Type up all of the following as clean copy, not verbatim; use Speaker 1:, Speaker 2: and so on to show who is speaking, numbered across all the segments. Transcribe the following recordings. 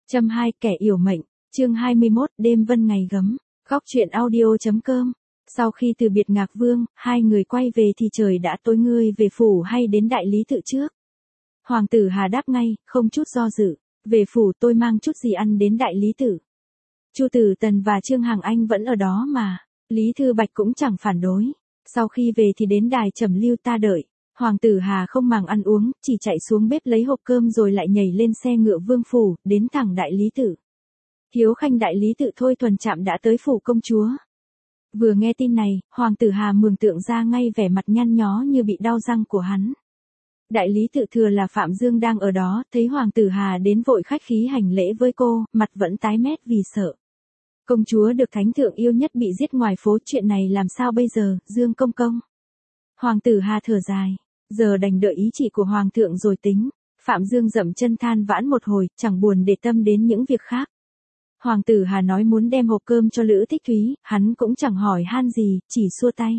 Speaker 1: Châm 2 kẻ yểu mệnh, chương 21 đêm vân ngày gấm, góc truyện audio.com. Sau khi từ biệt Ngạc Vương, hai người quay về thì trời đã tối, ngươi về phủ hay đến đại lý tự trước? Hoàng tử Hà đáp ngay, không chút do dự, về phủ, tôi mang chút gì ăn đến đại lý tự. Chu Tử Tần và Trương Hằng Anh vẫn ở đó mà, Lý Thư Bạch cũng chẳng phản đối. Sau khi về thì đến đài trầm lưu ta đợi. Hoàng tử Hà không màng ăn uống, chỉ chạy xuống bếp lấy hộp cơm rồi lại nhảy lên xe ngựa vương phủ, đến thẳng đại lý tự. Hiếu khanh đại lý tự Thôi Thuần Trạm đã tới phủ công chúa. Vừa nghe tin này, Hoàng tử Hà mường tượng ra ngay vẻ mặt nhăn nhó như bị đau răng của hắn. Đại lý tự thừa là Phạm Dương đang ở đó, thấy Hoàng tử Hà đến vội khách khí hành lễ với cô, mặt vẫn tái mét vì sợ. Công chúa được thánh thượng yêu nhất bị giết ngoài phố, chuyện này làm sao bây giờ, Dương công công? Hoàng tử Hà thở dài, giờ đành đợi ý chỉ của Hoàng thượng rồi tính. Phạm Dương dậm chân than vãn một hồi, chẳng buồn để tâm đến những việc khác. Hoàng tử Hà nói muốn đem hộp cơm cho Lữ Thích Thúy, hắn cũng chẳng hỏi han gì, chỉ xua tay.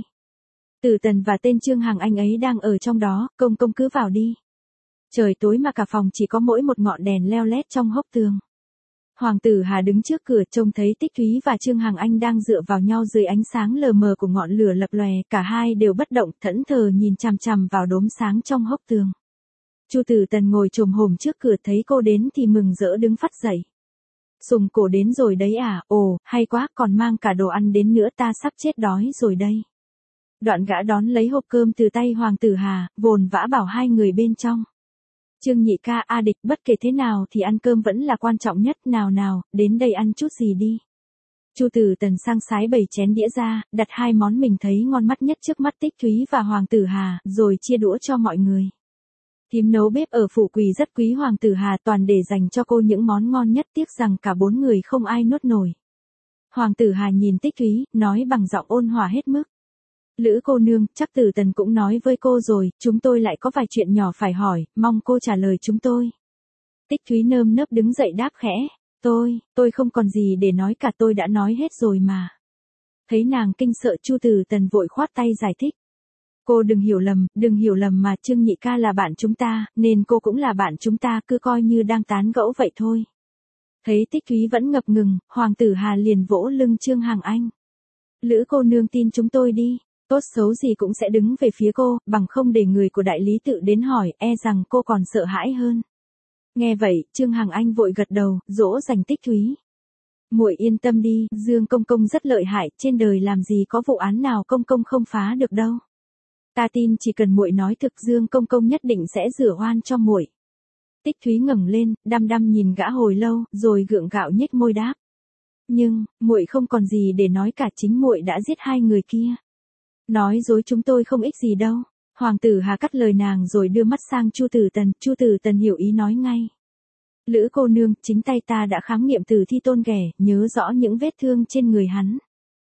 Speaker 1: Tử Tần và tên Trương Hằng Anh ấy đang ở trong đó, công công cứ vào đi. Trời tối mà cả phòng chỉ có mỗi một ngọn đèn leo lét trong hốc tường. Hoàng tử Hà đứng trước cửa trông thấy Tích Thúy và Trương Hằng Anh đang dựa vào nhau dưới ánh sáng lờ mờ của ngọn lửa lập lòe, cả hai đều bất động, thẫn thờ nhìn chằm chằm vào đốm sáng trong hốc tường. Chu Tử Tần ngồi chồm hổm trước cửa thấy cô đến thì mừng rỡ đứng phắt dậy. Sùng Cổ đến rồi đấy à, ồ, hay quá, còn mang cả đồ ăn đến nữa, ta sắp chết đói rồi đây. Đoạn gã đón lấy hộp cơm từ tay Hoàng tử Hà, vồn vã bảo hai người bên trong. Trương nhị ca, A Địch, bất kể thế nào thì ăn cơm vẫn là quan trọng nhất, nào nào, đến đây ăn chút gì đi. Chu Tử Tần sang sái bày chén đĩa ra, đặt hai món mình thấy ngon mắt nhất trước mắt Tích Thúy và Hoàng tử Hà, rồi chia đũa cho mọi người. Thím nấu bếp ở phủ Quỳ rất quý Hoàng tử Hà, toàn để dành cho cô những món ngon nhất, tiếc rằng cả bốn người không ai nuốt nổi. Hoàng tử Hà nhìn Tích Thúy, nói bằng giọng ôn hòa hết mức. Lữ cô nương, chắc Tử Tần cũng nói với cô rồi, chúng tôi lại có vài chuyện nhỏ phải hỏi, mong cô trả lời chúng tôi. Tích Thúy nơm nớp đứng dậy đáp khẽ, tôi không còn gì để nói cả, tôi đã nói hết rồi mà. Thấy nàng kinh sợ, Chu Tử Tần vội khoát tay giải thích. Cô đừng hiểu lầm mà, Trương nhị ca là bạn chúng ta, nên cô cũng là bạn chúng ta, cứ coi như đang tán gẫu vậy thôi. Thấy Tích Thúy vẫn ngập ngừng, Hoàng tử Hà liền vỗ lưng Trương Hằng Anh. Lữ cô nương tin chúng tôi đi. Tốt xấu gì cũng sẽ đứng về phía cô, bằng không để người của đại lý tự đến hỏi, e rằng cô còn sợ hãi hơn. Nghe vậy, Trương Hằng Anh vội gật đầu, dỗ dành Tích Thúy. Muội yên tâm đi, Dương công công rất lợi hại, trên đời làm gì có vụ án nào công công không phá được đâu. Ta tin chỉ cần muội nói thực, Dương công công nhất định sẽ rửa oan cho muội. Tích Thúy ngẩng lên, đăm đăm nhìn gã hồi lâu, rồi gượng gạo nhếch môi đáp. Nhưng, muội không còn gì để nói cả, chính muội đã giết hai người kia. Nói dối chúng tôi không ích gì đâu. Hoàng tử Hà cắt lời nàng rồi đưa mắt sang Chu Tử Tần hiểu ý nói ngay. Lữ cô nương, chính tay ta đã khám nghiệm tử thi Tôn Ghẻ, nhớ rõ những vết thương trên người hắn.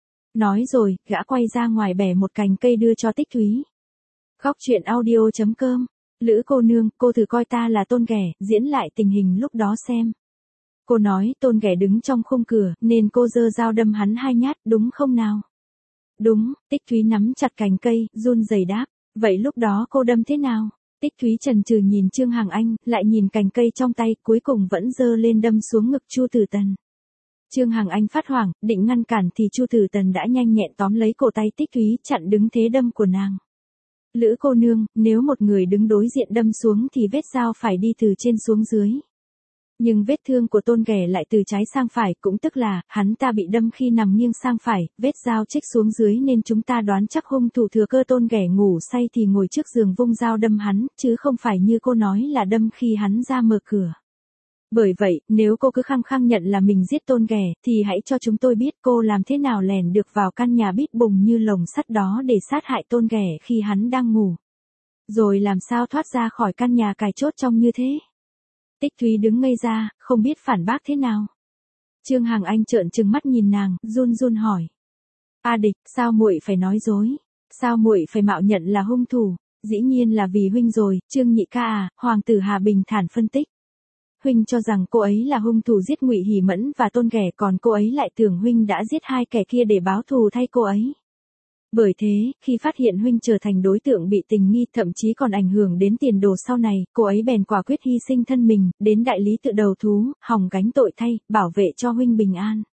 Speaker 1: Nói rồi, gã quay ra ngoài bẻ một cành cây đưa cho Tích Thúy. Góc truyện audio.com. Lữ cô nương, cô thử coi ta là Tôn Ghẻ, diễn lại tình hình lúc đó xem. Cô nói Tôn Ghẻ đứng trong khung cửa, nên cô giơ dao đâm hắn 2 nhát, đúng không nào? Đúng, Tích Thúy nắm chặt cành cây, run rẩy đáp. Vậy lúc đó cô đâm thế nào? Tích Thúy chần chừ nhìn Trương Hằng Anh, lại nhìn cành cây trong tay, cuối cùng vẫn giơ lên đâm xuống ngực Chu Tử Tần. Trương Hằng Anh phát hoảng, định ngăn cản thì Chu Tử Tần đã nhanh nhẹn tóm lấy cổ tay Tích Thúy, chặn đứng thế đâm của nàng. Lữ cô nương, nếu một người đứng đối diện đâm xuống thì vết dao phải đi từ trên xuống dưới. Nhưng vết thương của Tôn Ghẻ lại từ trái sang phải, cũng tức là, hắn ta bị đâm khi nằm nghiêng sang phải, vết dao chích xuống dưới nên chúng ta đoán chắc hung thủ thừa cơ Tôn Ghẻ ngủ say thì ngồi trước giường vung dao đâm hắn, chứ không phải như cô nói là đâm khi hắn ra mở cửa. Bởi vậy, nếu cô cứ khăng khăng nhận là mình giết Tôn Ghẻ, thì hãy cho chúng tôi biết cô làm thế nào lẻn được vào căn nhà bít bùng như lồng sắt đó để sát hại Tôn Ghẻ khi hắn đang ngủ. Rồi làm sao thoát ra khỏi căn nhà cài chốt trong như thế. Tích Thúy đứng ngây ra, không biết phản bác thế nào. Trương Hằng Anh trợn trừng mắt nhìn nàng, run run hỏi. A Địch, sao muội phải nói dối? Sao muội phải mạo nhận là hung thủ? Dĩ nhiên là vì huynh rồi, Trương nhị ca à, Hoàng tử Hà bình thản phân tích. Huynh cho rằng cô ấy là hung thủ giết Ngụy Hỉ Mẫn và Tôn Ghẻ, còn cô ấy lại tưởng huynh đã giết hai kẻ kia để báo thù thay cô ấy. Bởi thế, khi phát hiện huynh trở thành đối tượng bị tình nghi thậm chí còn ảnh hưởng đến tiền đồ sau này, cô ấy bèn quả quyết hy sinh thân mình, đến đại lý tự đầu thú, hòng gánh tội thay, bảo vệ cho huynh bình an.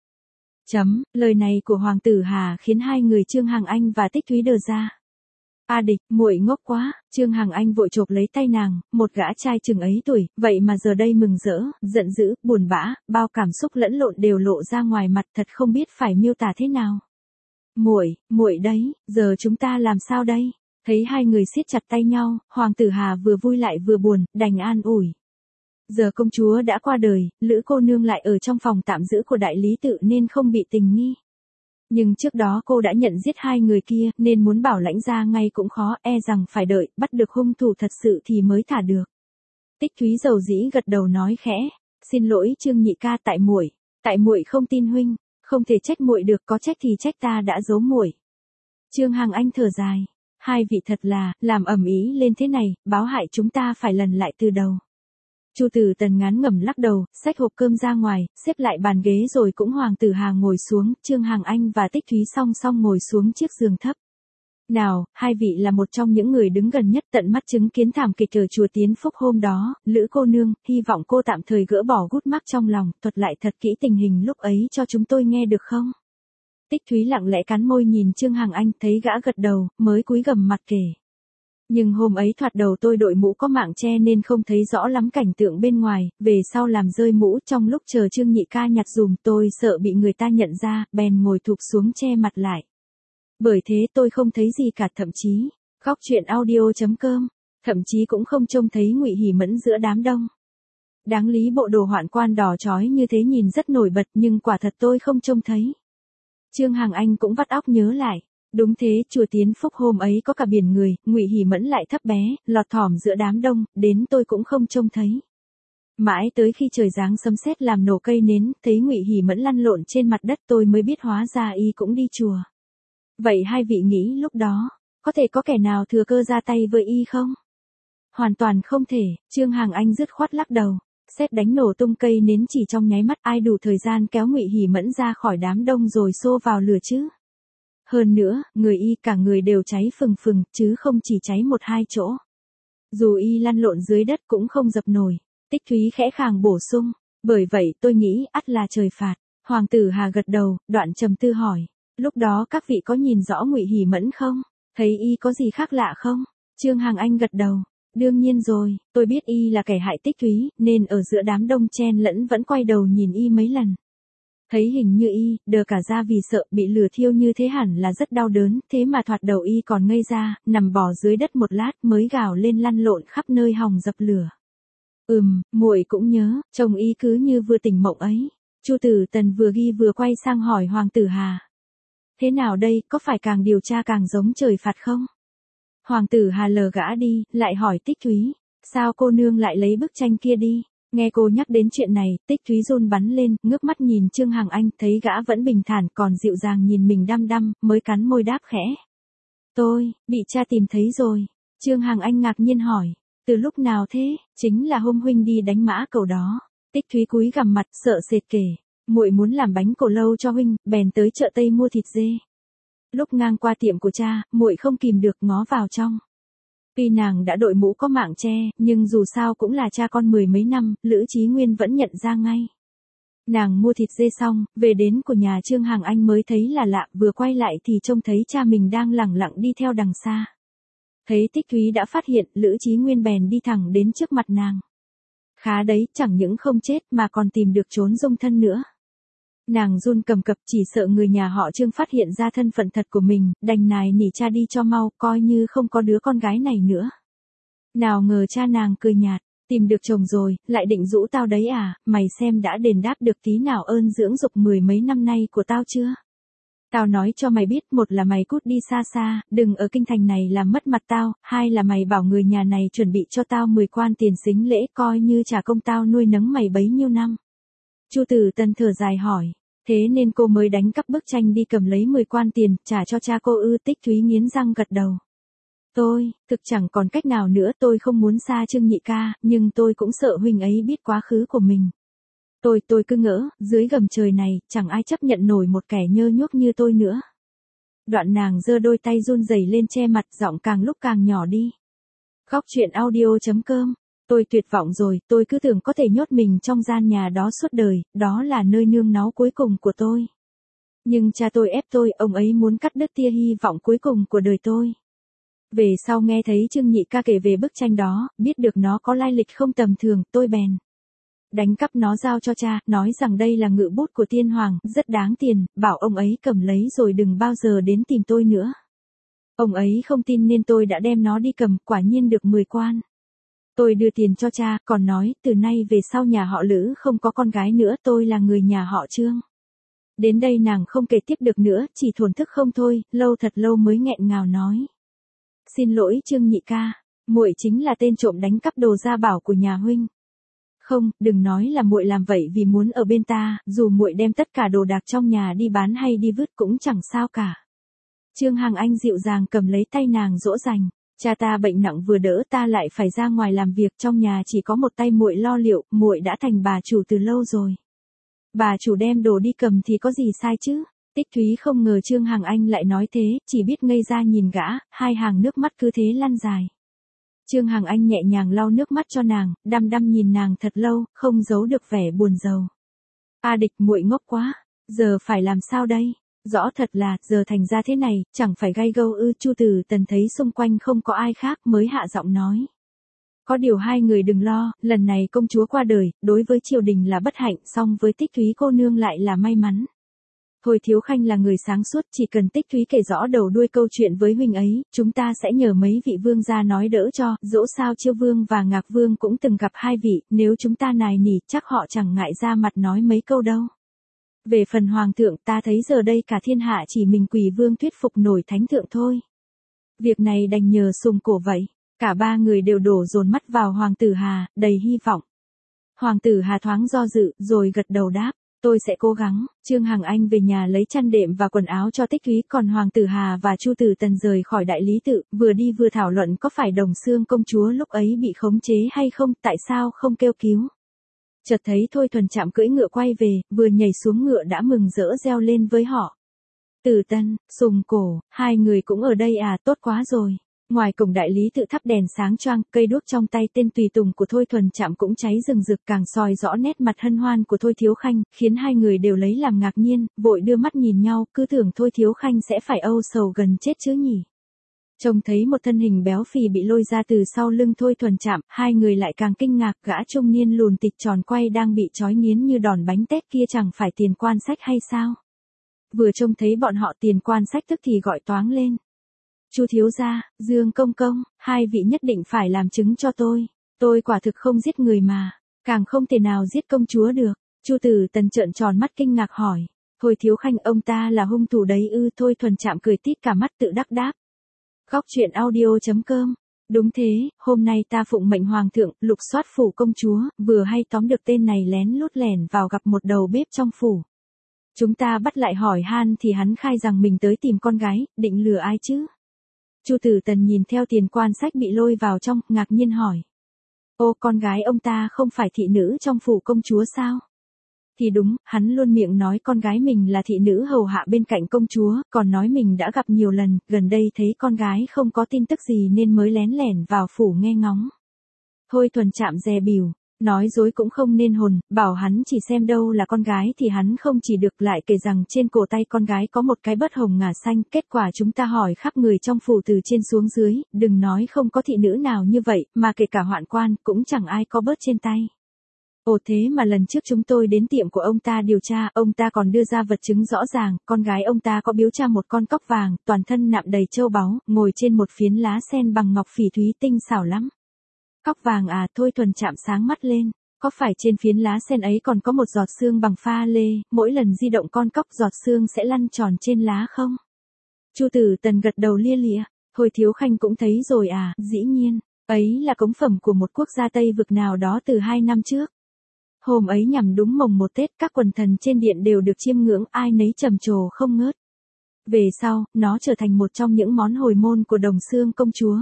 Speaker 1: Lời này của Hoàng tử Hà khiến hai người Trương Hằng Anh và Tích Thúy đờ ra. A Địch, muội ngốc quá, Trương Hằng Anh vội chộp lấy tay nàng, một gã trai chừng ấy tuổi, vậy mà giờ đây mừng rỡ, giận dữ, buồn bã, bao cảm xúc lẫn lộn đều lộ ra ngoài mặt thật không biết phải miêu tả thế nào. Muội đấy, giờ chúng ta làm sao đây? Thấy hai người siết chặt tay nhau, Hoàng tử Hà vừa vui lại vừa buồn, đành an ủi. Giờ công chúa đã qua đời, Lữ cô nương lại ở trong phòng tạm giữ của đại lý tự nên không bị tình nghi. Nhưng trước đó cô đã nhận giết hai người kia nên muốn bảo lãnh ra ngay cũng khó, e rằng phải đợi bắt được hung thủ thật sự thì mới thả được. Tích Thúy dầu dĩ gật đầu nói khẽ, xin lỗi Trương nhị ca, tại muội không tin huynh, không thể trách muội được, có trách thì trách ta đã giấu muội. Trương Hằng Anh thở dài, hai vị thật là làm ầm ĩ lên thế này, báo hại chúng ta phải lần lại từ đầu. Chu Tử Tần ngán ngẩm lắc đầu, xách hộp cơm ra ngoài, xếp lại bàn ghế rồi cũng Hoàng tử Hà ngồi xuống, Trương Hằng Anh và Tích Thúy song song ngồi xuống chiếc giường thấp. Nào, hai vị là một trong những người đứng gần nhất tận mắt chứng kiến thảm kịch ở chùa Tiến Phúc hôm đó, Lữ cô nương, hy vọng cô tạm thời gỡ bỏ gút mắc trong lòng, thuật lại thật kỹ tình hình lúc ấy cho chúng tôi nghe được không? Tích Thúy lặng lẽ cắn môi nhìn Trương Hằng Anh, thấy gã gật đầu, mới cúi gằm mặt kể. Nhưng hôm ấy thoạt đầu tôi đội mũ có mạng che nên không thấy rõ lắm cảnh tượng bên ngoài, về sau làm rơi mũ trong lúc chờ Trương nhị ca nhặt dùm tôi sợ bị người ta nhận ra, bèn ngồi thụp xuống che mặt lại. Bởi thế tôi không thấy gì cả, thậm chí, góc truyện audio.com, thậm chí cũng không trông thấy Ngụy Hỉ Mẫn giữa đám đông. Đáng lý bộ đồ hoạn quan đỏ chói như thế nhìn rất nổi bật nhưng quả thật tôi không trông thấy. Trương Hằng Anh cũng vắt óc nhớ lại. Đúng thế, chùa Tiến Phúc hôm ấy có cả biển người, Ngụy Hỉ Mẫn lại thấp bé, lọt thỏm giữa đám đông, đến tôi cũng không trông thấy. Mãi tới khi trời giáng sấm sét làm nổ cây nến, thấy Ngụy Hỉ Mẫn lăn lộn trên mặt đất tôi mới biết hóa ra y cũng đi chùa. Vậy hai vị nghĩ lúc đó, có thể có kẻ nào thừa cơ ra tay với y không? Hoàn toàn không thể, Trương Hằng Anh dứt khoát lắc đầu. Sét đánh nổ tung cây nến chỉ trong nháy mắt, ai đủ thời gian kéo Ngụy Hỉ Mẫn ra khỏi đám đông rồi xô vào lửa chứ? Hơn nữa, người y cả người đều cháy phừng phừng, chứ không chỉ cháy một hai chỗ. Dù y lăn lộn dưới đất cũng không dập nổi. Tích Thúy khẽ khàng bổ sung, bởi vậy tôi nghĩ ắt là trời phạt. Hoàng tử Hà gật đầu, đoạn trầm tư hỏi, lúc đó các vị có nhìn rõ Ngụy Hỉ Mẫn không? Thấy y có gì khác lạ không? Trương Hằng Anh gật đầu, đương nhiên rồi, tôi biết y là kẻ hại Tích Thúy, nên ở giữa đám đông chen lẫn vẫn quay đầu nhìn y mấy lần. Thấy hình như y, đờ cả ra vì sợ bị lửa thiêu như thế hẳn là rất đau đớn, thế mà thoạt đầu y còn ngây ra, nằm bò dưới đất một lát mới gào lên lăn lộn khắp nơi hòng dập lửa. Muội cũng nhớ, chồng y cứ như vừa tỉnh mộng ấy. Chu Tử Tần vừa ghi vừa quay sang hỏi Hoàng tử Hà. Thế nào đây, có phải càng điều tra càng giống trời phạt không? Hoàng tử Hà lờ gã đi, lại hỏi Tích Thúy, sao cô nương lại lấy bức tranh kia đi? Nghe cô nhắc đến chuyện này, Tích Thúy run bắn lên, ngước mắt nhìn Trương Hằng Anh, thấy gã vẫn bình thản còn dịu dàng nhìn mình đăm đăm, mới cắn môi đáp khẽ. Tôi, bị cha tìm thấy rồi. Trương Hằng Anh ngạc nhiên hỏi, từ lúc nào thế? Chính là hôm huynh đi đánh mã cầu đó. Tích Thúy cúi gằm mặt, sợ sệt kể, muội muốn làm bánh cổ lâu cho huynh, bèn tới chợ Tây mua thịt dê. Lúc ngang qua tiệm của cha, muội không kìm được ngó vào trong. Tuy nàng đã đội mũ có mạng che, nhưng dù sao cũng là cha con mười mấy năm, Lữ Chí Nguyên vẫn nhận ra ngay. Nàng mua thịt dê xong, về đến của nhà Trương Hằng Anh mới thấy là lạ, vừa quay lại thì trông thấy cha mình đang lẳng lặng đi theo đằng xa. Thấy Tích Thúy đã phát hiện, Lữ Chí Nguyên bèn đi thẳng đến trước mặt nàng. Khá đấy, chẳng những không chết mà còn tìm được trốn dung thân nữa. Nàng run cầm cập, chỉ sợ người nhà họ Trương phát hiện ra thân phận thật của mình, đành nài nỉ cha đi cho mau, coi như không có đứa con gái này nữa. Nào ngờ cha nàng cười nhạt, tìm được chồng rồi, lại định rũ tao đấy à, mày xem đã đền đáp được tí nào ơn dưỡng dục mười mấy năm nay của tao chưa? Tao nói cho mày biết, một là mày cút đi xa xa, đừng ở kinh thành này làm mất mặt tao, hai là mày bảo người nhà này chuẩn bị cho tao 10 quan tiền sính lễ, coi như trả công tao nuôi nấng mày bấy nhiêu năm. Chu Tử Tần thở dài hỏi, thế nên cô mới đánh cắp bức tranh đi cầm lấy 10 quan tiền, trả cho cha cô ư? Tích Thúy nghiến răng gật đầu. Tôi, thực chẳng còn cách nào nữa, tôi không muốn xa Trương nhị ca, nhưng tôi cũng sợ huynh ấy biết quá khứ của mình. Tôi cứ ngỡ, dưới gầm trời này, chẳng ai chấp nhận nổi một kẻ nhơ nhuốc như tôi nữa. Đoạn nàng giơ đôi tay run rẩy lên che mặt, giọng càng lúc càng nhỏ đi. Khóc chuyện audio.com. Tôi tuyệt vọng rồi, tôi cứ tưởng có thể nhốt mình trong gian nhà đó suốt đời, đó là nơi nương náu cuối cùng của tôi. Nhưng cha tôi ép tôi, ông ấy muốn cắt đứt tia hy vọng cuối cùng của đời tôi. Về sau nghe thấy Trương Nhị ca kể về bức tranh đó, biết được nó có lai lịch không tầm thường, tôi bèn đánh cắp nó giao cho cha, nói rằng đây là ngự bút của tiên hoàng, rất đáng tiền, bảo ông ấy cầm lấy rồi đừng bao giờ đến tìm tôi nữa. Ông ấy không tin nên tôi đã đem nó đi cầm, quả nhiên được 10 quan. Tôi đưa tiền cho cha, còn nói, từ nay về sau nhà họ Lữ không có con gái nữa, tôi là người nhà họ Trương. Đến đây nàng không kể tiếp được nữa, chỉ thổn thức không thôi, lâu thật lâu mới nghẹn ngào nói. Xin lỗi Trương Nhị ca, muội chính là tên trộm đánh cắp đồ gia bảo của nhà huynh. Không, đừng nói là muội làm vậy vì muốn ở bên ta, dù muội đem tất cả đồ đạc trong nhà đi bán hay đi vứt cũng chẳng sao cả. Trương Hằng Anh dịu dàng cầm lấy tay nàng dỗ dành. Cha ta bệnh nặng vừa đỡ ta lại phải ra ngoài làm việc, trong nhà chỉ có một tay muội lo liệu, muội đã thành bà chủ từ lâu rồi. Bà chủ đem đồ đi cầm thì có gì sai chứ? Tích Thúy không ngờ Trương Hằng Anh lại nói thế, chỉ biết ngây ra nhìn gã, hai hàng nước mắt cứ thế lăn dài. Trương Hằng Anh nhẹ nhàng lau nước mắt cho nàng, đăm đăm nhìn nàng thật lâu, không giấu được vẻ buồn rầu. A Địch, muội ngốc quá, giờ phải làm sao đây? Rõ thật là, giờ thành ra thế này, chẳng phải gay gâu ư? Chu Tử Tần thấy xung quanh không có ai khác mới hạ giọng nói. Có điều hai người đừng lo, lần này công chúa qua đời, đối với triều đình là bất hạnh, song với Tích Thúy cô nương lại là may mắn. Thôi Thiếu Khanh là người sáng suốt, chỉ cần Tích Thúy kể rõ đầu đuôi câu chuyện với huynh ấy, chúng ta sẽ nhờ mấy vị vương gia nói đỡ cho, dẫu sao Chiêu Vương và Ngạc Vương cũng từng gặp hai vị, nếu chúng ta nài nỉ, chắc họ chẳng ngại ra mặt nói mấy câu đâu. Về phần hoàng thượng, ta thấy giờ đây cả thiên hạ chỉ mình Quỳ Vương thuyết phục nổi thánh thượng thôi. Việc này đành nhờ Sùng Cổ vậy. Cả ba người đều đổ dồn mắt vào Hoàng tử Hà, đầy hy vọng. Hoàng tử Hà thoáng do dự, rồi gật đầu đáp. Tôi sẽ cố gắng. Trương Hằng Anh về nhà lấy chăn đệm và quần áo cho Tích Thúy, còn Hoàng tử Hà và Chu Tử Tần rời khỏi đại lý tự, vừa đi vừa thảo luận có phải Đồng Xương công chúa lúc ấy bị khống chế hay không, tại sao không kêu cứu. Chợt thấy Thôi Thuần Trạm cưỡi ngựa quay về, vừa nhảy xuống ngựa đã mừng rỡ reo lên với họ. Tử Tần, Sùng Cổ, hai người cũng ở đây à, tốt quá rồi. Ngoài cổng đại lý tự thắp đèn sáng choang, cây đuốc trong tay tên tùy tùng của Thôi Thuần Trạm cũng cháy rừng rực, càng soi rõ nét mặt hân hoan của Thôi Thiếu Khanh, khiến hai người đều lấy làm ngạc nhiên, vội đưa mắt nhìn nhau, cứ tưởng Thôi Thiếu Khanh sẽ phải âu sầu gần chết chứ nhỉ. Trông thấy một thân hình béo phì bị lôi ra từ sau lưng Thôi Thuần Trạm, hai người lại càng kinh ngạc, gã trung niên lùn tịch tròn quay đang bị trói nghiến như đòn bánh tét kia chẳng phải Tiền Quan Sách hay sao? Vừa trông thấy bọn họ Tiền Quan Sách tức thì gọi toáng lên. Chu thiếu gia, Dương công công, hai vị nhất định phải làm chứng cho tôi quả thực không giết người mà, càng không thể nào giết công chúa được. Chu Tử Tần trợn tròn mắt kinh ngạc hỏi, Thôi Thiếu Khanh ông ta là hung thủ đấy ư? Thôi Thuần Trạm cười tít cả mắt tự đắc đáp. Khóc chuyện audio.com. Đúng thế, hôm nay ta phụng mệnh hoàng thượng, lục soát phủ công chúa, vừa hay tóm được tên này lén lút lẻn vào gặp một đầu bếp trong phủ. Chúng ta bắt lại hỏi han thì hắn khai rằng mình tới tìm con gái, định lừa ai chứ? Chu Tử Tần nhìn theo Tiền Quan Sách bị lôi vào trong, ngạc nhiên hỏi. Ô, con gái ông ta không phải thị nữ trong phủ công chúa sao? Thì đúng, hắn luôn miệng nói con gái mình là thị nữ hầu hạ bên cạnh công chúa, còn nói mình đã gặp nhiều lần, gần đây thấy con gái không có tin tức gì nên mới lén lẻn vào phủ nghe ngóng. Thôi Thuần Trạm dè bỉu, nói dối cũng không nên hồn, bảo hắn chỉ xem đâu là con gái thì hắn không chỉ được, lại kể rằng trên cổ tay con gái có một cái bớt hồng ngà xanh, kết quả chúng ta hỏi khắp người trong phủ từ trên xuống dưới, đừng nói không có thị nữ nào như vậy, mà kể cả hoạn quan, cũng chẳng ai có bớt trên tay. Ồ, thế mà lần trước chúng tôi đến tiệm của ông ta điều tra, ông ta còn đưa ra vật chứng rõ ràng, con gái ông ta có biếu cha một con cóc vàng, toàn thân nạm đầy châu báu, ngồi trên một phiến lá sen bằng ngọc phỉ thúy tinh xảo lắm. Cóc vàng à? Thôi Thuần Trạm sáng mắt lên, có phải trên phiến lá sen ấy còn có một giọt sương bằng pha lê, mỗi lần di động con cóc giọt sương sẽ lăn tròn trên lá không? Chu Tử Tần gật đầu lia lịa, Thôi Thiếu Khanh cũng thấy rồi à? Dĩ nhiên, ấy là cống phẩm của một quốc gia Tây vực nào đó từ 2 năm trước. Hôm ấy nhằm đúng mồng 1 Tết, các quần thần trên điện đều được chiêm ngưỡng, ai nấy trầm trồ không ngớt. Về sau, nó trở thành một trong những món hồi môn của Đồng Xương công chúa.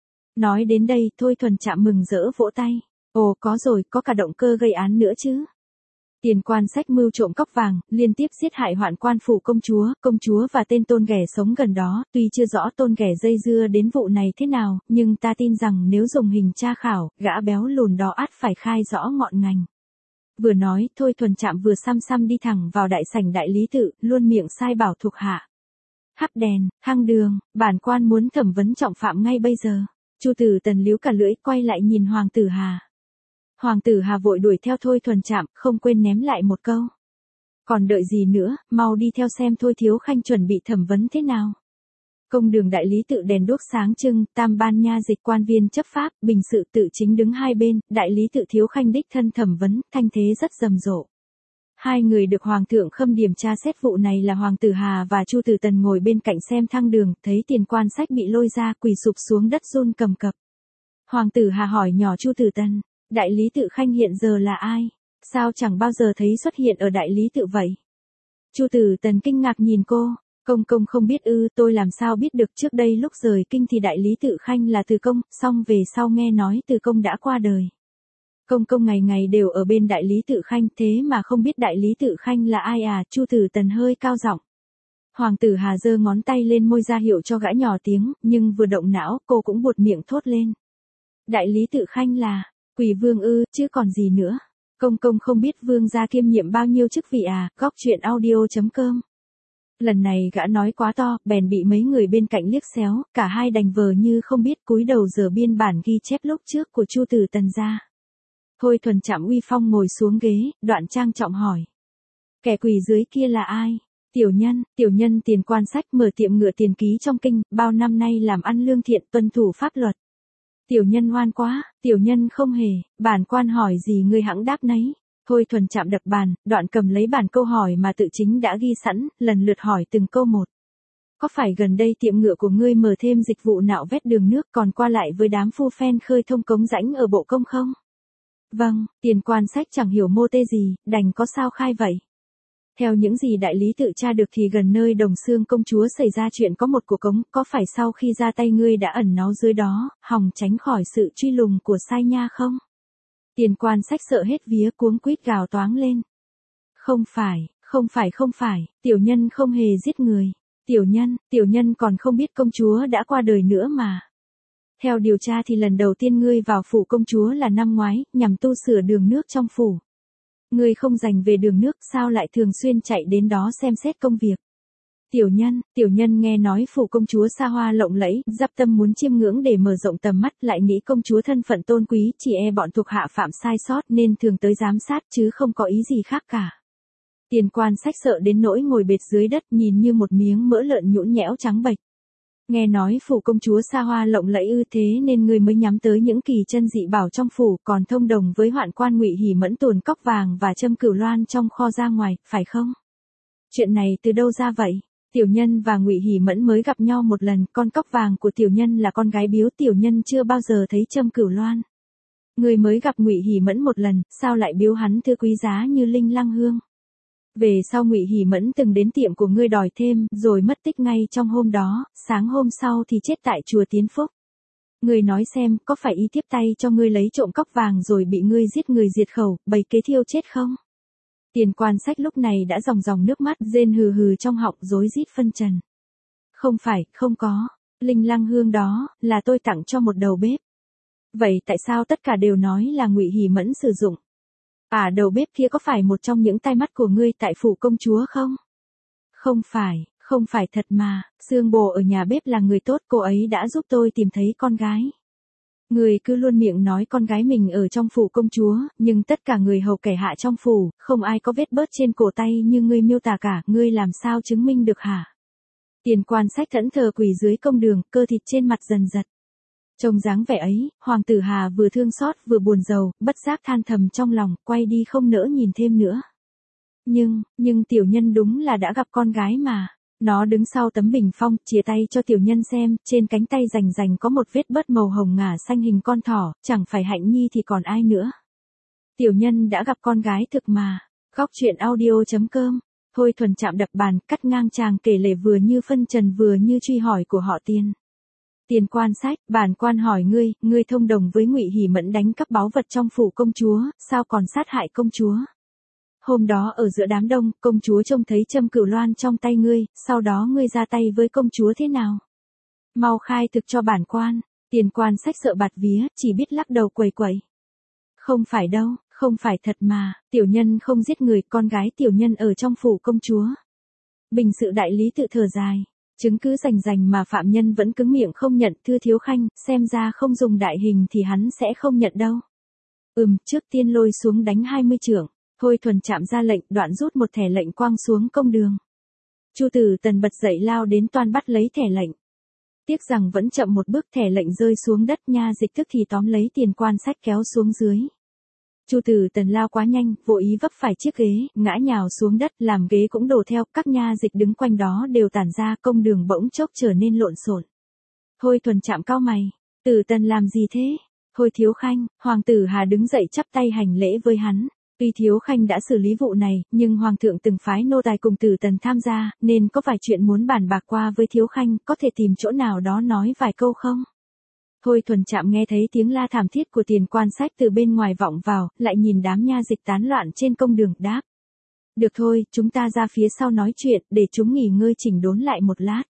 Speaker 1: Nói đến đây, Thôi Thuần Trạm mừng rỡ vỗ tay. Ồ, có rồi, có cả động cơ gây án nữa chứ. Tiền quan sách mưu trộm cóc vàng, liên tiếp giết hại hoạn quan phủ công chúa và tên tôn ghẻ sống gần đó, tuy chưa rõ tôn ghẻ dây dưa đến vụ này thế nào, nhưng ta tin rằng nếu dùng hình tra khảo, gã béo lùn đó ắt phải khai rõ ngọn ngành. Vừa nói, Thôi Thuần Trạm vừa xăm xăm đi thẳng vào đại sảnh đại lý tự, luôn miệng sai bảo thuộc hạ. Hắp đèn, thang đường, bản quan muốn thẩm vấn trọng phạm ngay bây giờ. Chu Tử Tần líu cả lưỡi quay lại nhìn Hoàng tử Hà. Hoàng tử Hà vội đuổi theo Thôi Thuần Trạm, không quên ném lại một câu. Còn đợi gì nữa, mau đi theo xem Thôi thiếu khanh chuẩn bị thẩm vấn thế nào. Công đường đại lý tự đèn đuốc sáng trưng, tam ban nha dịch quan viên chấp pháp, bình sự tự chính đứng hai bên, đại lý tự thiếu khanh đích thân thẩm vấn, thanh thế rất rầm rộ. Hai người được Hoàng thượng Khâm điểm tra xét vụ này là Hoàng tử Hà và Chu Tử Tần ngồi bên cạnh xem thang đường, thấy tiền quan sách bị lôi ra quỳ sụp xuống đất run cầm cập. Hoàng tử Hà hỏi nhỏ Chu Tử Tần, đại lý tự khanh hiện giờ là ai? Sao chẳng bao giờ thấy xuất hiện ở đại lý tự vậy? Chu Tử Tần kinh ngạc nhìn cô, công không biết ư, tôi làm sao biết được, trước đây lúc rời kinh thì đại lý tự khanh là Từ công, xong về sau nghe nói Từ công đã qua đời. Công ngày ngày đều ở bên đại lý tự khanh, thế mà không biết đại lý tự khanh là ai à? Chu Tử Tần hơi cao giọng. Hoàng tử Hà giơ ngón tay lên môi ra hiệu cho gã nhỏ tiếng, nhưng vừa động não, cô cũng buột miệng thốt lên. Đại lý tự khanh là Quỷ Vương ư, chứ còn gì nữa. Công không biết vương gia kiêm nhiệm bao nhiêu chức vị à? Góc truyện audio.com. Lần này gã nói quá to, bèn bị mấy người bên cạnh liếc xéo, cả hai đành vờ như không biết, cúi đầu dở biên bản ghi chép lúc trước của Chu Tử Tần ra. Thôi Thuần Trạm uy phong ngồi xuống ghế, đoạn trang trọng hỏi. Kẻ quỳ dưới kia là ai? Tiểu nhân tiền quan sách mở tiệm ngựa tiền ký trong kinh, bao năm nay làm ăn lương thiện tuân thủ pháp luật. Tiểu nhân ngoan quá, tiểu nhân không hề, bản quan hỏi gì ngươi hẵng đáp nấy. Thôi Thuần Trạm đập bàn, đoạn cầm lấy bản câu hỏi mà tự chính đã ghi sẵn, lần lượt hỏi từng câu một. Có phải gần đây tiệm ngựa của ngươi mở thêm dịch vụ nạo vét đường nước còn qua lại với đám phu phen khơi thông cống rãnh ở bộ công không? Vâng, tiền quan sách chẳng hiểu mô tê gì, đành có sao khai vậy. Theo những gì đại lý tự tra được thì gần nơi Đồng Xương công chúa xảy ra chuyện có một cuộc cống, có phải sau khi ra tay ngươi đã ẩn náu dưới đó, hòng tránh khỏi sự truy lùng của sai nha không? Tiền quan sách sợ hết vía cuống quýt gào toáng lên. Không phải, tiểu nhân không hề giết người. Tiểu nhân còn không biết công chúa đã qua đời nữa mà. Theo điều tra thì lần đầu tiên ngươi vào phủ công chúa là năm ngoái, nhằm tu sửa đường nước trong phủ. Ngươi không dành về đường nước, sao lại thường xuyên chạy đến đó xem xét công việc? Tiểu nhân nghe nói phủ công chúa xa hoa lộng lẫy, dắp tâm muốn chiêm ngưỡng để mở rộng tầm mắt, lại nghĩ công chúa thân phận tôn quý, chỉ e bọn thuộc hạ phạm sai sót nên thường tới giám sát chứ không có ý gì khác cả. Tiền quan sách sợ đến nỗi ngồi bệt dưới đất nhìn như một miếng mỡ lợn nhũn nhẽo trắng bệch. Nghe nói phủ công chúa xa hoa lộng lẫy ư, thế nên ngươi mới nhắm tới những kỳ chân dị bảo trong phủ, còn thông đồng với hoạn quan Ngụy Hỉ Mẫn tuồn cóc vàng và châm cửu loan trong kho ra ngoài, phải không? Chuyện này từ đâu ra vậy? Tiểu nhân và Ngụy Hỉ Mẫn mới gặp nhau một lần, con cóc vàng của tiểu nhân là con gái biếu, tiểu nhân chưa bao giờ thấy châm cửu loan. Ngươi mới gặp Ngụy Hỉ Mẫn một lần, sao lại biếu hắn thứ quý giá như linh lăng hương? Về sau Ngụy Hỉ Mẫn từng đến tiệm của ngươi đòi thêm, rồi mất tích ngay trong hôm đó, sáng hôm sau thì chết tại chùa Tiến Phúc. Ngươi nói xem, có phải y tiếp tay cho ngươi lấy trộm cóc vàng rồi bị ngươi giết người diệt khẩu, bày kế thiêu chết không? Tiền quan sách lúc này đã ròng nước mắt, rên hừ hừ trong họng rối rít phân trần. Không phải, không có, linh lăng hương đó, là tôi tặng cho một đầu bếp. Vậy tại sao tất cả đều nói là Ngụy Hỉ Mẫn sử dụng? À, đầu bếp kia có phải một trong những tai mắt của ngươi tại phủ công chúa không? Không phải thật mà, Sương Bồ ở nhà bếp là người tốt, cô ấy đã giúp tôi tìm thấy con gái. Ngươi cứ luôn miệng nói con gái mình ở trong phủ công chúa, nhưng tất cả người hầu kẻ hạ trong phủ, không ai có vết bớt trên cổ tay như ngươi miêu tả cả, ngươi làm sao chứng minh được hả? Tiền quan sách thẫn thờ quỳ dưới công đường, cơ thịt trên mặt dần giật. Trông dáng vẻ ấy, Hoàng tử Hà vừa thương xót vừa buồn rầu, bất giác than thầm trong lòng, quay đi không nỡ nhìn thêm nữa. Nhưng tiểu nhân đúng là đã gặp con gái mà. Nó đứng sau tấm bình phong, chìa tay cho tiểu nhân xem, trên cánh tay rành có một vết bớt màu hồng ngả xanh hình con thỏ, chẳng phải Hạnh Nhi thì còn ai nữa. Tiểu nhân đã gặp con gái thực mà. Góc truyện audio.com. Thôi Thuần Trạm đập bàn, cắt ngang chàng kể lể vừa như phân trần vừa như truy hỏi của họ Tiền. Tiền quan sách, bản quan hỏi ngươi thông đồng với Ngụy Hỉ Mẫn đánh cắp báu vật trong phủ công chúa, sao còn sát hại công chúa? Hôm đó ở giữa đám đông, công chúa trông thấy châm cửu loan trong tay ngươi, sau đó ngươi ra tay với công chúa thế nào? Mau khai thực cho bản quan. Tiền quan sách sợ bạt vía, chỉ biết lắc đầu quẩy quẩy. Không phải đâu, không phải thật mà, tiểu nhân không giết người, con gái tiểu nhân ở trong phủ công chúa. Bình sự đại lý tự thở dài, chứng cứ rành mà phạm nhân vẫn cứng miệng không nhận. Thưa Thiếu Khanh, xem ra không dùng đại hình thì hắn sẽ không nhận đâu. Trước tiên lôi xuống đánh 20 chưởng. Thôi Thuần chạm ra lệnh, đoạn rút một thẻ lệnh quăng xuống công đường. Chu Tử Tần bật dậy lao đến toan bắt lấy thẻ lệnh. Tiếc rằng vẫn chậm một bước, thẻ lệnh rơi xuống đất, nha dịch tức thì tóm lấy tiền quan sách kéo xuống dưới. Chu Tử Tần lao quá nhanh, vô ý vấp phải chiếc ghế, ngã nhào xuống đất, làm ghế cũng đổ theo, các nha dịch đứng quanh đó đều tản ra, công đường bỗng chốc trở nên lộn xộn. Thôi Thuần chạm cau mày, Tử Tần làm gì thế? Thôi Thiếu Khanh, Hoàng tử Hà đứng dậy chắp tay hành lễ với hắn. Tuy Thiếu Khanh đã xử lý vụ này, nhưng Hoàng thượng từng phái nô tài cùng Tử Tần tham gia, nên có vài chuyện muốn bàn bạc qua với Thiếu Khanh, có thể tìm chỗ nào đó nói vài câu không? Thôi Thuần chạm nghe thấy tiếng la thảm thiết của tiền quan sách từ bên ngoài vọng vào, lại nhìn đám nha dịch tán loạn trên công đường, đáp. Được thôi, chúng ta ra phía sau nói chuyện, để chúng nghỉ ngơi chỉnh đốn lại một lát.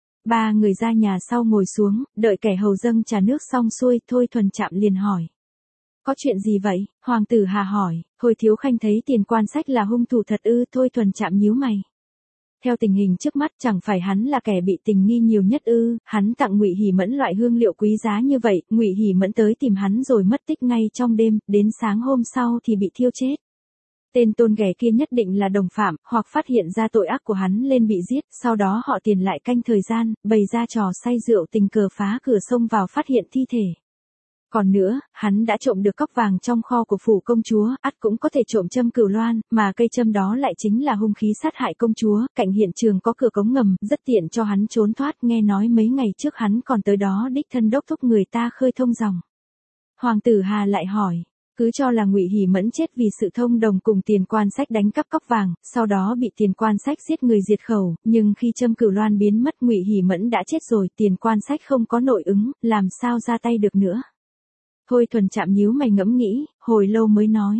Speaker 1: Ba người ra nhà sau ngồi xuống, đợi kẻ hầu dâng trà nước xong xuôi, Thôi Thuần chạm liền hỏi. Có chuyện gì vậy? Hoàng tử Hà hỏi. Thôi Thiếu Khanh thấy tiền quan sách là hung thủ thật ư? Thôi Thuần chạm nhíu mày. Theo tình hình trước mắt, chẳng phải hắn là kẻ bị tình nghi nhiều nhất ư? Hắn tặng Ngụy Hỉ Mẫn loại hương liệu quý giá như vậy, Ngụy Hỉ Mẫn tới tìm hắn rồi mất tích ngay trong đêm, đến sáng hôm sau thì bị thiêu chết. Tên tôn ghẻ kia nhất định là đồng phạm, hoặc phát hiện ra tội ác của hắn lên bị giết, sau đó họ tiền lại canh thời gian, bày ra trò say rượu tình cờ phá cửa xông vào phát hiện thi thể. Còn nữa, hắn đã trộm được cốc vàng trong kho của phủ công chúa, ắt cũng có thể trộm châm cửu loan, mà cây châm đó lại chính là hung khí sát hại công chúa, cạnh hiện trường có cửa cống ngầm, rất tiện cho hắn trốn thoát, nghe nói mấy ngày trước hắn còn tới đó đích thân đốc thúc người ta khơi thông dòng. Hoàng tử Hà lại hỏi, cứ cho là Ngụy Hỉ Mẫn chết vì sự thông đồng cùng tiền quan sách đánh cắp cốc vàng, sau đó bị tiền quan sách giết người diệt khẩu, nhưng khi châm cửu loan biến mất Ngụy Hỉ Mẫn đã chết rồi, tiền quan sách không có nội ứng, làm sao ra tay được nữa. Thôi Thuần chạm nhíu mày ngẫm nghĩ, hồi lâu mới nói.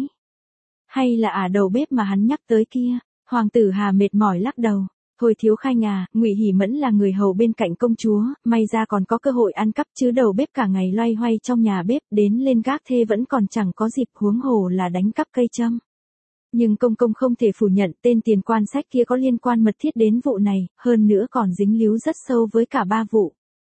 Speaker 1: Hay là đầu bếp mà hắn nhắc tới kia? Hoàng tử Hà mệt mỏi lắc đầu. Thôi Thiếu Khanh à, Ngụy Hỉ Mẫn là người hầu bên cạnh công chúa, may ra còn có cơ hội ăn cắp, chứ đầu bếp cả ngày loay hoay trong nhà bếp, đến lên gác thê vẫn còn chẳng có dịp, huống hồ là đánh cắp cây châm. Nhưng công công không thể phủ nhận tên tiền quan sách kia có liên quan mật thiết đến vụ này, hơn nữa còn dính líu rất sâu với cả 3 vụ.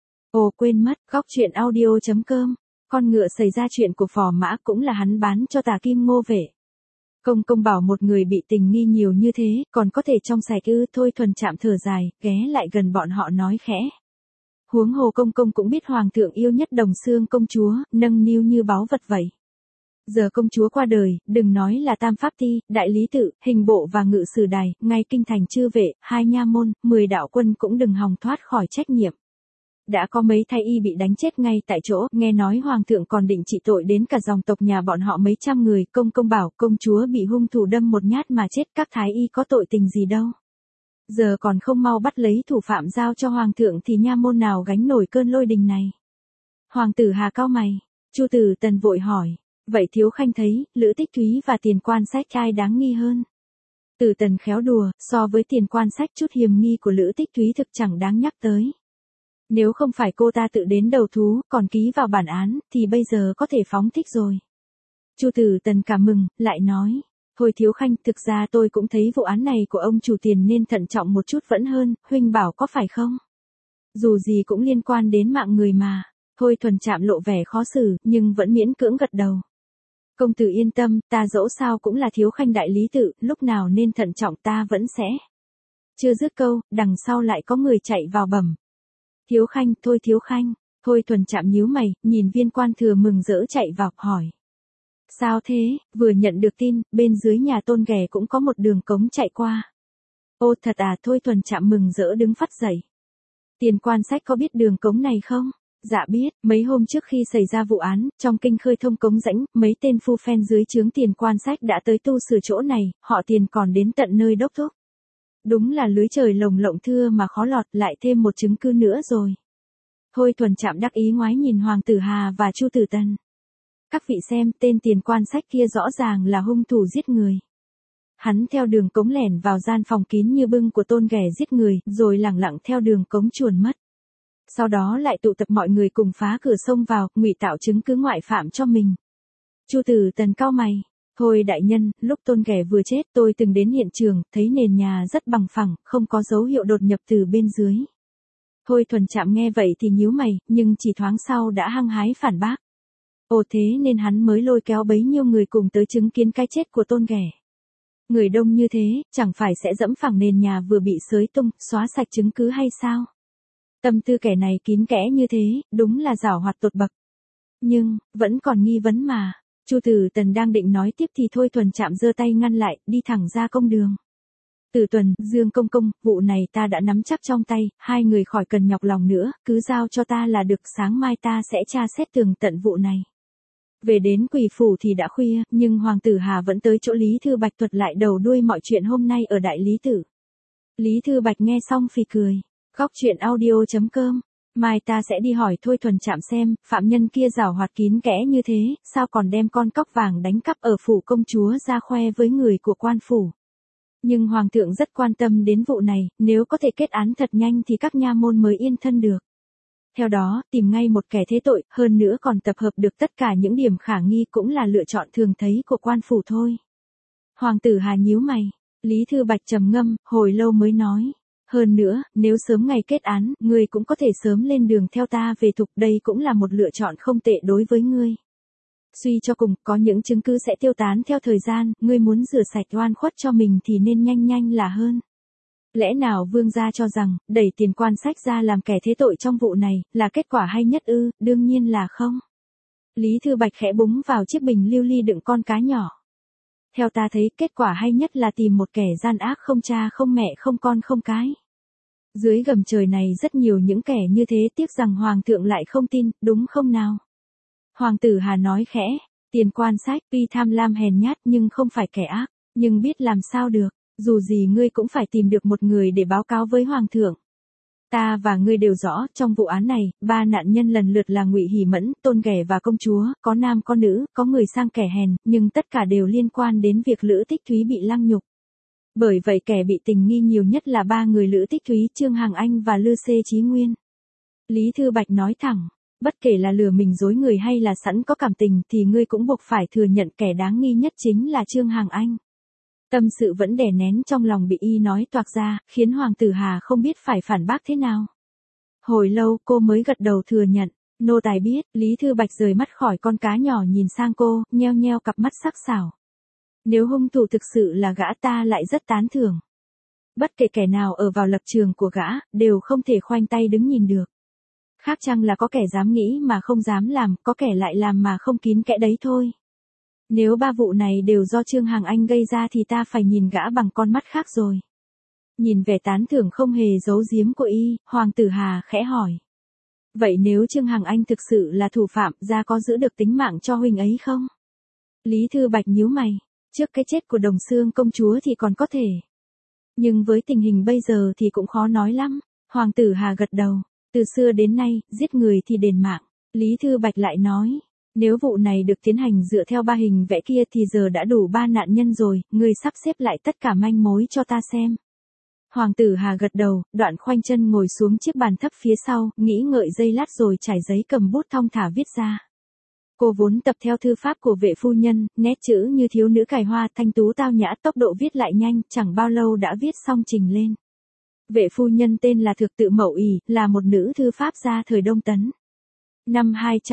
Speaker 1: Ồ quên mất, góc truyện audio.com. Con ngựa xảy ra chuyện của Phò Mã cũng là hắn bán cho Tả Kim Ngô Vệ. Công công bảo một người bị tình nghi nhiều như thế, còn có thể trong sạch ư? Thôi Thuần chạm thở dài, ghé lại gần bọn họ nói khẽ. Huống hồ công công cũng biết hoàng thượng yêu nhất Đồng Xương công chúa, nâng niu như báu vật vậy. Giờ công chúa qua đời, đừng nói là Tam Pháp Ti, Đại Lý Tự, Hình Bộ và Ngự Sử Đài, ngay kinh thành chư vệ, 2 nha môn, 10 đạo quân cũng đừng hòng thoát khỏi trách nhiệm. Đã có mấy thái y bị đánh chết ngay tại chỗ, nghe nói hoàng thượng còn định trị tội đến cả dòng tộc nhà bọn họ mấy trăm người, công công bảo công chúa bị hung thủ đâm một nhát mà chết, các thái y có tội tình gì đâu. Giờ còn không mau bắt lấy thủ phạm giao cho hoàng thượng thì nha môn nào gánh nổi cơn lôi đình này. Hoàng tử Hà cau mày, Chu Tử Tần vội hỏi, vậy Thiếu Khanh thấy, Lữ Tích Thúy và tiền quan sách ai đáng nghi hơn? Tử Tần khéo đùa, so với tiền quan sách chút hiềm nghi của Lữ Tích Thúy thực chẳng đáng nhắc tới. Nếu không phải cô ta tự đến đầu thú, còn ký vào bản án, thì bây giờ có thể phóng thích rồi. Chu Tử Tần cảm mừng, lại nói, thôi Thiếu Khanh, thực ra tôi cũng thấy vụ án này của ông chủ tiền nên thận trọng một chút vẫn hơn, huynh bảo có phải không? Dù gì cũng liên quan đến mạng người mà. Thôi Thuần chạm lộ vẻ khó xử, nhưng vẫn miễn cưỡng gật đầu. Công tử yên tâm, ta dẫu sao cũng là Thiếu Khanh đại lý tự, lúc nào nên thận trọng ta vẫn sẽ. Chưa dứt câu, đằng sau lại có người chạy vào bẩm. Thiếu Khanh, thôi Thiếu Khanh. Thôi Thuần chạm nhíu mày, nhìn viên quan thừa mừng rỡ chạy vào, hỏi. Sao thế? Vừa nhận được tin, bên dưới nhà Tôn Ghẻ cũng có một đường cống chạy qua. Ô thật à? Thôi Thuần chạm mừng rỡ đứng phắt dậy. Tiền quan sách có biết đường cống này không? Dạ biết, mấy hôm trước khi xảy ra vụ án, trong kinh khơi thông cống rãnh, mấy tên phu phen dưới trướng tiền quan sách đã tới tu sửa chỗ này, họ tiền còn đến tận nơi đốc thúc. Đúng là lưới trời lồng lộng thưa mà khó lọt, lại thêm một chứng cứ nữa rồi. Thôi Thuần chạm đắc ý ngoái nhìn Hoàng tử Hà và Chu Tử Tần. Các vị xem, tên tiền quan sách kia rõ ràng là hung thủ giết người. Hắn theo đường cống lẻn vào gian phòng kín như bưng của Tôn ghẻ giết người, rồi lẳng lặng theo đường cống chuồn mất. Sau đó lại tụ tập mọi người cùng phá cửa xông vào, ngụy tạo chứng cứ ngoại phạm cho mình. Chu Tử Tần cau mày. Thôi đại nhân, lúc Tôn ghẻ vừa chết tôi từng đến hiện trường, thấy nền nhà rất bằng phẳng, không có dấu hiệu đột nhập từ bên dưới. Thôi Thuần Trạm nghe vậy thì nhíu mày, nhưng chỉ thoáng sau đã hăng hái phản bác. Ồ thế nên hắn mới lôi kéo bấy nhiêu người cùng tới chứng kiến cái chết của Tôn ghẻ. Người đông như thế, chẳng phải sẽ dẫm phẳng nền nhà vừa bị xới tung, xóa sạch chứng cứ hay sao? Tâm tư kẻ này kín kẽ như thế, đúng là giảo hoạt tột bậc. Nhưng, vẫn còn nghi vấn mà. Chu Tử Tần đang định nói tiếp thì Thôi Thuần Trạm giơ tay ngăn lại, đi thẳng ra công đường. Tử Tuần, Dương Công Công, vụ này ta đã nắm chắc trong tay, hai người khỏi cần nhọc lòng nữa, cứ giao cho ta là được, sáng mai ta sẽ tra xét tường tận vụ này. Về đến Quỷ Phủ thì đã khuya, nhưng Hoàng tử Hà vẫn tới chỗ Lý Thư Bạch thuật lại đầu đuôi mọi chuyện hôm nay ở Đại Lý Tự. Lý Thư Bạch nghe xong phì cười. Góc truyện audio.com. Mai ta sẽ đi hỏi Thôi Thuần Trạm xem, phạm nhân kia giảo hoạt kín kẽ như thế, sao còn đem con cóc vàng đánh cắp ở phủ công chúa ra khoe với người của quan phủ. Nhưng Hoàng thượng rất quan tâm đến vụ này, nếu có thể kết án thật nhanh thì các nha môn mới yên thân được. Theo đó, tìm ngay một kẻ thế tội, hơn nữa còn tập hợp được tất cả những điểm khả nghi cũng là lựa chọn thường thấy của quan phủ thôi. Hoàng tử Hà nhíu mày, Lý Thư Bạch trầm ngâm, hồi lâu mới nói. Hơn nữa, nếu sớm ngày kết án, ngươi cũng có thể sớm lên đường theo ta về thục, đây cũng là một lựa chọn không tệ đối với ngươi. Suy cho cùng, có những chứng cứ sẽ tiêu tán theo thời gian, ngươi muốn rửa sạch oan khuất cho mình thì nên nhanh nhanh là hơn. Lẽ nào vương gia cho rằng, đẩy tiền quan sách ra làm kẻ thế tội trong vụ này, là kết quả hay nhất ư? Đương nhiên là không. Lý Thư Bạch khẽ búng vào chiếc bình lưu ly đựng con cá nhỏ. Theo ta thấy, kết quả hay nhất là tìm một kẻ gian ác không cha không mẹ không con không cái. Dưới gầm trời này rất nhiều những kẻ như thế, tiếc rằng Hoàng thượng lại không tin, đúng không nào? Hoàng tử Hà nói khẽ, tiền quan sách tuy tham lam hèn nhát nhưng không phải kẻ ác, nhưng biết làm sao được, dù gì ngươi cũng phải tìm được một người để báo cáo với Hoàng thượng. Ta và ngươi đều rõ, trong vụ án này, ba nạn nhân lần lượt là Ngụy Hỉ Mẫn, Tôn ghẻ và công chúa, có nam có nữ, có người sang kẻ hèn, nhưng tất cả đều liên quan đến việc Lữ Tích Thúy bị lăng nhục. Bởi vậy kẻ bị tình nghi nhiều nhất là ba người Lữ Tích Thúy, Trương Hằng Anh và Lư Xê Chí Nguyên. Lý Thư Bạch nói thẳng, bất kể là lừa mình dối người hay là sẵn có cảm tình thì ngươi cũng buộc phải thừa nhận kẻ đáng nghi nhất chính là Trương Hằng Anh. Tâm sự vẫn đè nén trong lòng bị y nói toạc ra, khiến Hoàng tử Hà không biết phải phản bác thế nào. Hồi lâu cô mới gật đầu thừa nhận, nô tài biết. Lý Thư Bạch rời mắt khỏi con cá nhỏ nhìn sang cô, nheo nheo cặp mắt sắc sảo. Nếu hung thủ thực sự là gã ta lại rất tán thưởng. Bất kể kẻ nào ở vào lập trường của gã, đều không thể khoanh tay đứng nhìn được. Khác chăng là có kẻ dám nghĩ mà không dám làm, có kẻ lại làm mà không kín kẽ đấy thôi. Nếu ba vụ này đều do Trương Hằng Anh gây ra thì ta phải nhìn gã bằng con mắt khác rồi. Nhìn vẻ tán thưởng không hề giấu giếm của y, Hoàng tử Hà khẽ hỏi. Vậy nếu Trương Hằng Anh thực sự là thủ phạm, gia có giữ được tính mạng cho huynh ấy không? Lý Thư Bạch nhíu mày, trước cái chết của Đồng Xương công chúa thì còn có thể. Nhưng với tình hình bây giờ thì cũng khó nói lắm. Hoàng tử Hà gật đầu, từ xưa đến nay, giết người thì đền mạng. Lý Thư Bạch lại nói. Nếu vụ này được tiến hành dựa theo ba hình vẽ kia thì giờ đã đủ ba nạn nhân rồi, ngươi sắp xếp lại tất cả manh mối cho ta xem. Hoàng tử Hà gật đầu, đoạn khoanh chân ngồi xuống chiếc bàn thấp phía sau, nghĩ ngợi giây lát rồi trải giấy cầm bút thong thả viết ra. Cô vốn tập theo thư pháp của vệ phu nhân, nét chữ như thiếu nữ cài hoa, thanh tú tao nhã, tốc độ viết lại nhanh, chẳng bao lâu đã viết xong trình lên. Vệ phu nhân tên là Thực Tự Mậu Ỷ, là một nữ thư pháp gia thời Đông Tấn. Năm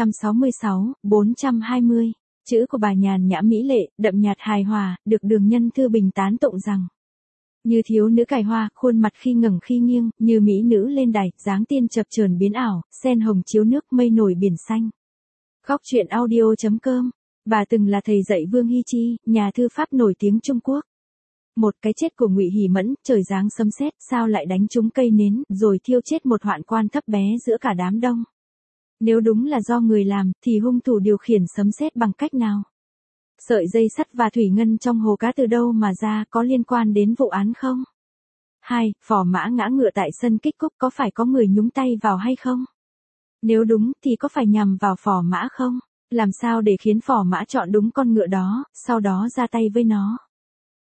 Speaker 1: 266, 420, chữ của bà nhàn nhã mỹ lệ, đậm nhạt hài hòa, được Đường Nhân Thư bình tán tụng rằng. Như thiếu nữ cài hoa, khuôn mặt khi ngẩng khi nghiêng, như mỹ nữ lên đài, dáng tiên chập chờn biến ảo, sen hồng chiếu nước, mây nổi biển xanh. Góc truyện audio.com. Bà từng là thầy dạy Vương Hy Chi, nhà thư pháp nổi tiếng Trung Quốc. Một cái chết của Ngụy Hỉ Mẫn, trời giáng sấm sét, sao lại đánh trúng cây nến, rồi thiêu chết một hoạn quan thấp bé giữa cả đám đông. Nếu đúng là do người làm, thì hung thủ điều khiển sấm sét bằng cách nào? Sợi dây sắt và thủy ngân trong hồ cá từ đâu mà ra, có liên quan đến vụ án không? 2. Phò mã ngã ngựa tại sân Kích Cúc, có phải có người nhúng tay vào hay không? Nếu đúng, thì có phải nhằm vào phò mã không? Làm sao để khiến phò mã chọn đúng con ngựa đó, sau đó ra tay với nó?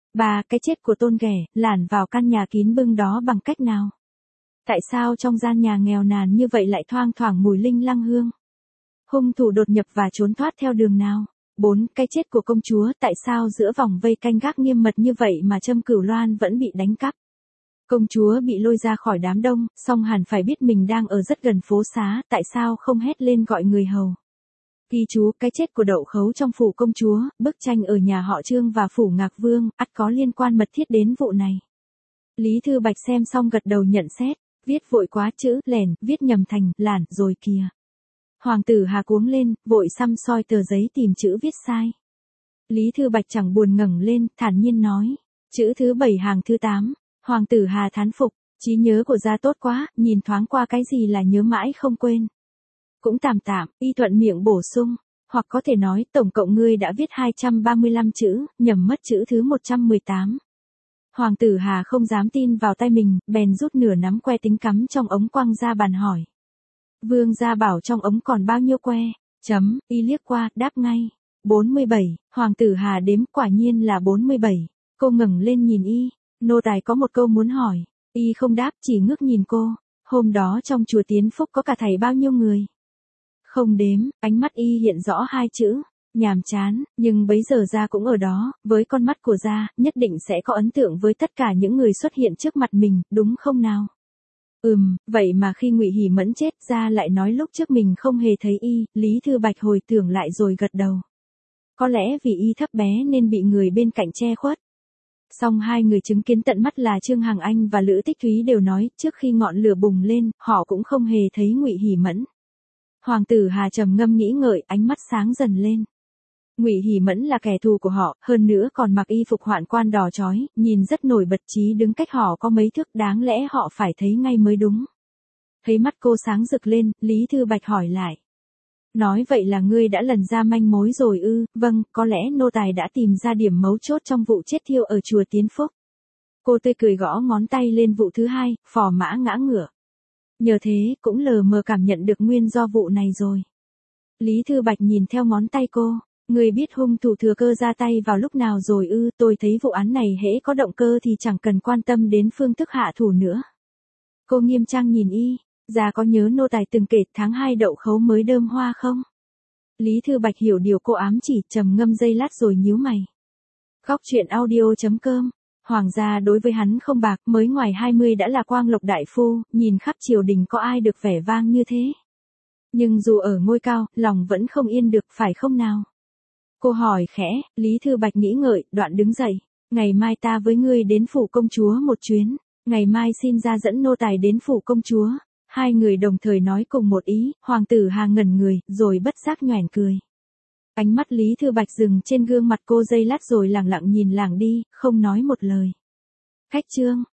Speaker 1: 3. Cái chết của Tôn Ghẻ, lản vào căn nhà kín bưng đó bằng cách nào? Tại sao trong gian nhà nghèo nàn như vậy lại thoang thoảng mùi linh lăng hương? Hung thủ đột nhập và trốn thoát theo đường nào? 4. Cái chết của công chúa, tại sao giữa vòng vây canh gác nghiêm mật như vậy mà Trâm Cửu Loan vẫn bị đánh cắp? Công chúa bị lôi ra khỏi đám đông, song hẳn phải biết mình đang ở rất gần phố xá, tại sao không hét lên gọi người hầu? Ghi chú, cái chết của Đậu Khấu trong phủ công chúa, bức tranh ở nhà họ Trương và phủ Ngạc Vương, ắt có liên quan mật thiết đến vụ này. Lý Thư Bạch xem xong gật đầu nhận xét, viết vội quá chữ, lẻn, viết nhầm thành, lản, rồi kìa. Hoàng tử Hà cuống lên, vội săm soi tờ giấy tìm chữ viết sai. Lý Thư Bạch chẳng buồn ngẩng lên, thản nhiên nói, chữ thứ 7 hàng thứ 8. Hoàng tử Hà thán phục, trí nhớ của gia tốt quá, nhìn thoáng qua cái gì là nhớ mãi không quên. Cũng tạm tạm, y thuận miệng bổ sung, hoặc có thể nói tổng cộng ngươi đã viết 235 chữ, nhầm mất chữ thứ 118. Hoàng tử Hà không dám tin vào tay mình, bèn rút nửa nắm que tính cắm trong ống quăng ra bàn hỏi. Vương gia bảo trong ống còn bao nhiêu que? Y liếc qua, đáp ngay. 47, Hoàng tử Hà đếm, quả nhiên là 47. Cô ngẩng lên nhìn y, nô tài có một câu muốn hỏi. Y không đáp, chỉ ngước nhìn cô. Hôm đó trong chùa Tiến Phúc có cả thầy bao nhiêu người? Không đếm, ánh mắt y hiện rõ hai chữ, nhàm chán, nhưng bấy giờ gia cũng ở đó, với con mắt của gia, nhất định sẽ có ấn tượng với tất cả những người xuất hiện trước mặt mình, đúng không nào? Vậy mà khi Ngụy Hỉ Mẫn chết, gia lại nói lúc trước mình không hề thấy y, Lý Thư Bạch hồi tưởng lại rồi gật đầu. Có lẽ vì y thấp bé nên bị người bên cạnh che khuất. Song hai người chứng kiến tận mắt là Trương Hằng Anh và Lữ Tích Thúy đều nói, trước khi ngọn lửa bùng lên, họ cũng không hề thấy Ngụy Hỉ Mẫn. Hoàng tử Hà trầm ngâm nghĩ ngợi, ánh mắt sáng dần lên. Ngụy Hỉ Mẫn là kẻ thù của họ, hơn nữa còn mặc y phục hoạn quan đỏ chói, nhìn rất nổi bật, chí đứng cách họ có mấy thước, đáng lẽ họ phải thấy ngay mới đúng. Thấy mắt cô sáng rực lên, Lý Thư Bạch hỏi lại. Nói vậy là ngươi đã lần ra manh mối rồi ư? Vâng, có lẽ nô tài đã tìm ra điểm mấu chốt trong vụ chết thiêu ở chùa Tiến Phúc. Cô tươi cười gõ ngón tay lên vụ thứ 2, phò mã ngã ngựa. Nhờ thế, cũng lờ mờ cảm nhận được nguyên do vụ này rồi. Lý Thư Bạch nhìn theo ngón tay cô. Người biết hung thủ thừa cơ ra tay vào lúc nào rồi ư? Tôi thấy vụ án này hễ có động cơ thì chẳng cần quan tâm đến phương thức hạ thủ nữa. Cô nghiêm trang nhìn y, già có nhớ nô tài từng kể tháng 2 Đậu Khấu mới đơm hoa không? Lý Thư Bạch hiểu điều cô ám chỉ, trầm ngâm giây lát rồi nhíu mày. Góc truyện audio.com. Hoàng gia đối với hắn không bạc, mới ngoài 20 đã là quang lộc đại phu, nhìn khắp triều đình có ai được vẻ vang như thế. Nhưng dù ở ngôi cao, lòng vẫn không yên được, phải không nào? Cô hỏi khẽ, Lý Thư Bạch nghĩ ngợi, đoạn đứng dậy. Ngày mai ta với ngươi đến phủ công chúa một chuyến. Ngày mai xin ra dẫn nô tài đến phủ công chúa. Hai người đồng thời nói cùng một ý, Hoàng tử Hà ngẩn người, rồi bất giác nhoẻn cười. Ánh mắt Lý Thư Bạch dừng trên gương mặt cô giây lát rồi lẳng lặng nhìn lảng đi, không nói một lời. Khách Trương.